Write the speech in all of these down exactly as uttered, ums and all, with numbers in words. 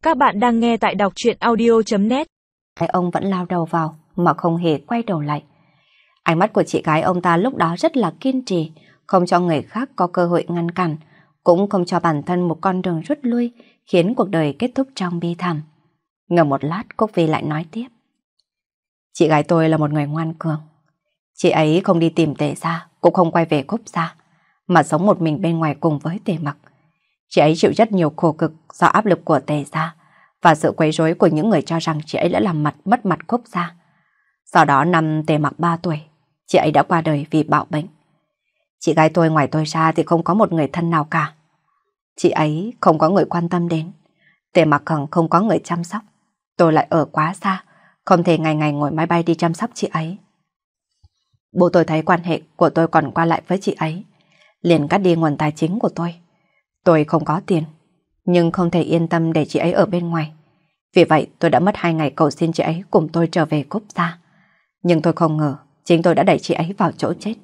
Các bạn đang nghe tại đọc truyện audio.net. Hai ông vẫn lao đầu vào mà không hề quay đầu lại. Ánh mắt của chị gái ông ta lúc đó rất là kiên trì, không cho người khác có cơ hội ngăn cản, cũng không cho bản thân một con đường rút lui, khiến cuộc đời kết thúc trong bi thảm. Ngờ một lát, Cúc Vi lại nói tiếp. Chị gái tôi là một người ngoan cường. Chị ấy không đi tìm Tề gia, cũng không quay về Cúc gia, mà sống một mình bên ngoài cùng với Tề Mặc. Chị ấy chịu rất nhiều khổ cực do áp lực của Tề gia và sự quấy rối của những người cho rằng chị ấy đã làm mặt mất mặt Cúc gia. Sau đó năm Tề Mặc ba tuổi, chị ấy đã qua đời vì bạo bệnh. Chị gái tôi ngoài tôi ra thì không có một người thân nào cả. Chị ấy không có người quan tâm đến. Tề Mặc càng không có người chăm sóc. Tôi lại ở quá xa, không thể ngày ngày ngồi máy bay đi chăm sóc chị ấy. Bố tôi thấy quan hệ của tôi còn qua lại với chị ấy, liền cắt đi nguồn tài chính của tôi. Tôi không có tiền, nhưng không thể yên tâm để chị ấy ở bên ngoài. Vì vậy tôi đã mất hai ngày cầu xin chị ấy cùng tôi trở về Cúc gia. Nhưng tôi không ngờ chính tôi đã đẩy chị ấy vào chỗ chết.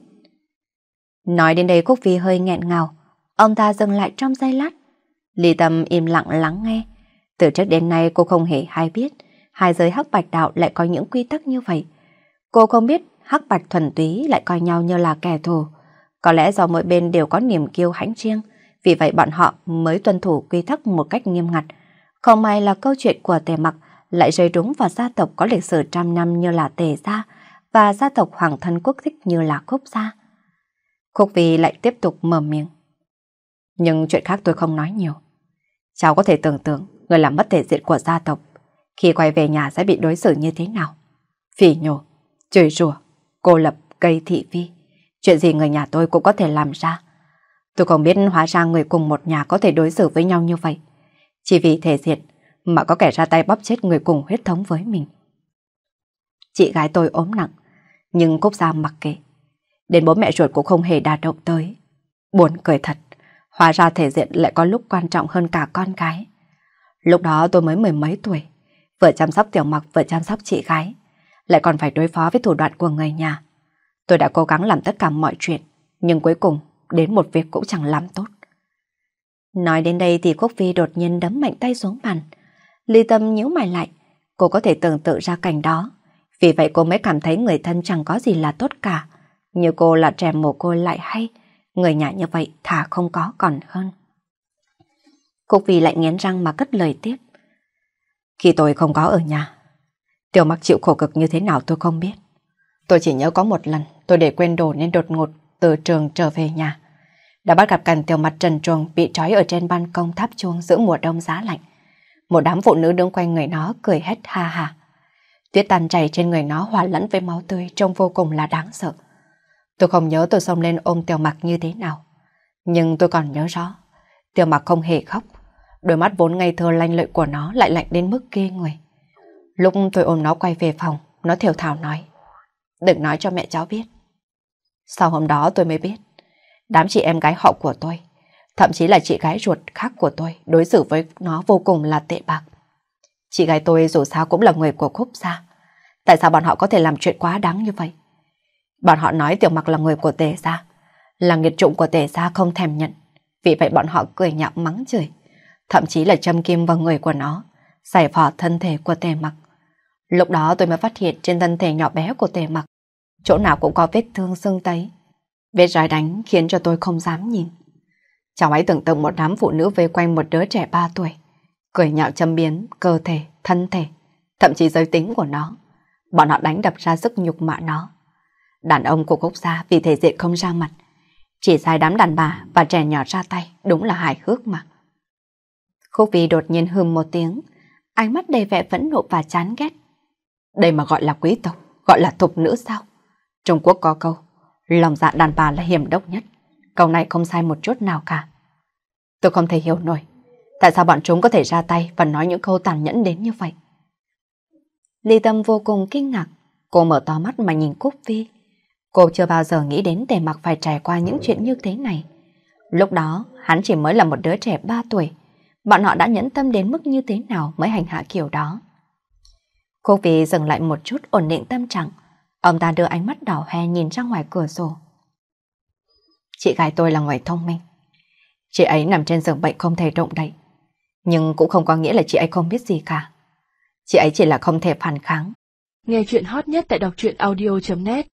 Nói đến đây Cúc Vi hơi nghẹn ngào. Ông ta dừng lại trong giây lát. Ly Tâm im lặng lắng nghe. Từ trước đến nay cô không hề hay biết hai giới hắc bạch đạo lại có những quy tắc như vậy. Cô không biết hắc bạch thuần túy lại coi nhau như là kẻ thù. Có lẽ do mỗi bên đều có niềm kiêu hãnh riêng, vì vậy bọn họ mới tuân thủ quy tắc một cách nghiêm ngặt. Không may là câu chuyện của Tề Mặc lại rơi đúng vào gia tộc có lịch sử trăm năm như là Tề gia và gia tộc hoàng thân quốc thích như là Cúc gia. Cúc Vi lại tiếp tục mở miệng. Nhưng chuyện khác tôi không nói nhiều. Cháu có thể tưởng tượng người làm mất thể diện của gia tộc khi quay về nhà sẽ bị đối xử như thế nào. Phỉ nhổ, chửi rủa, cô lập, gây thị phi. Chuyện gì người nhà tôi cũng có thể làm ra. Tôi không biết hóa ra người cùng một nhà có thể đối xử với nhau như vậy. Chỉ vì thể diện mà có kẻ ra tay bóp chết người cùng huyết thống với mình. Chị gái tôi ốm nặng, nhưng Cúc gia mặc kệ. Đến bố mẹ ruột cũng không hề đả động tới. Buồn cười thật, hóa ra thể diện lại có lúc quan trọng hơn cả con cái. Lúc đó tôi mới mười mấy tuổi, vừa chăm sóc Tiểu Mặc vừa chăm sóc chị gái, lại còn phải đối phó với thủ đoạn của người nhà. Tôi đã cố gắng làm tất cả mọi chuyện, nhưng cuối cùng đến một việc cũng chẳng làm tốt. Nói đến đây thì Cúc Vi đột nhiên đấm mạnh tay xuống bàn. Ly Tâm nhíu mày lại, cô có thể tưởng tượng ra cảnh đó. Vì vậy cô mới cảm thấy người thân chẳng có gì là tốt cả. Như cô là trẻ mồ côi lại hay, người nhà như vậy thà không có còn hơn. Cúc Vi lại nghiến răng mà cất lời tiếp. Khi tôi không có ở nhà, Tiểu Mặc chịu khổ cực như thế nào tôi không biết. Tôi chỉ nhớ có một lần tôi để quên đồ nên đột ngột từ trường trở về nhà. Đã bắt gặp cảnh Tiểu Mặc trần truồng bị trói ở trên ban công tháp chuông giữa mùa đông giá lạnh. Một đám phụ nữ đứng quanh người nó cười hét ha ha. Tuyết tan chảy trên người nó hòa lẫn với máu tươi trông vô cùng là đáng sợ. Tôi không nhớ tôi xông lên ôm Tiểu Mặc như thế nào. Nhưng tôi còn nhớ rõ, Tiểu Mặc không hề khóc. Đôi mắt vốn ngây thơ lanh lợi của nó lại lạnh đến mức ghê người. Lúc tôi ôm nó quay về phòng, nó thều thào nói. Đừng nói cho mẹ cháu biết. Sau hôm đó tôi mới biết, đám chị em gái họ của tôi, thậm chí là chị gái ruột khác của tôi, đối xử với nó vô cùng là tệ bạc. Chị gái tôi dù sao cũng là người của Cúc gia. Tại sao bọn họ có thể làm chuyện quá đáng như vậy? Bọn họ nói Tiểu Mặc là người của Tề gia, là nghiệt chủng của Tề gia không thèm nhận. Vì vậy bọn họ cười nhạo mắng chửi, thậm chí là châm kim vào người của nó, xẻ phỏ thân thể của Tề Mặc. Lúc đó tôi mới phát hiện trên thân thể nhỏ bé của Tề Mặc, chỗ nào cũng có vết thương sưng tấy. Vết roi đánh khiến cho tôi không dám nhìn. Cháu ấy tưởng tượng một đám phụ nữ vây quanh một đứa trẻ ba tuổi, cười nhạo châm biếm cơ thể, thân thể, thậm chí giới tính của nó. Bọn họ đánh đập ra sức nhục mạ nó. Đàn ông của Cúc gia vì thể diện không ra mặt, chỉ sai đám đàn bà và trẻ nhỏ ra tay, đúng là hài hước mà. Cúc Vi đột nhiên hừm một tiếng, ánh mắt đầy vẻ phẫn nộ và chán ghét. Đây mà gọi là quý tộc, gọi là thục nữ sao? Trung Quốc có câu, lòng dạ đàn bà là hiểm độc nhất. Câu này không sai một chút nào cả. Tôi không thể hiểu nổi, tại sao bọn chúng có thể ra tay và nói những câu tàn nhẫn đến như vậy. Ly Tâm vô cùng kinh ngạc, cô mở to mắt mà nhìn Cúc Vi. Cô chưa bao giờ nghĩ đến Tề Mặc phải trải qua những chuyện như thế này. Lúc đó, hắn chỉ mới là một đứa trẻ ba tuổi. Bọn họ đã nhẫn tâm đến mức như thế nào mới hành hạ kiểu đó. Cúc Vi dừng lại một chút ổn định tâm trạng. Ông ta đưa ánh mắt đỏ hoe nhìn ra ngoài cửa sổ. Chị gái tôi là người thông minh. Chị ấy nằm trên giường bệnh không thể động đậy. Nhưng cũng không có nghĩa là chị ấy không biết gì cả. Chị ấy chỉ là không thể phản kháng. Nghe chuyện hot nhất tại đọc truyện audio chấm net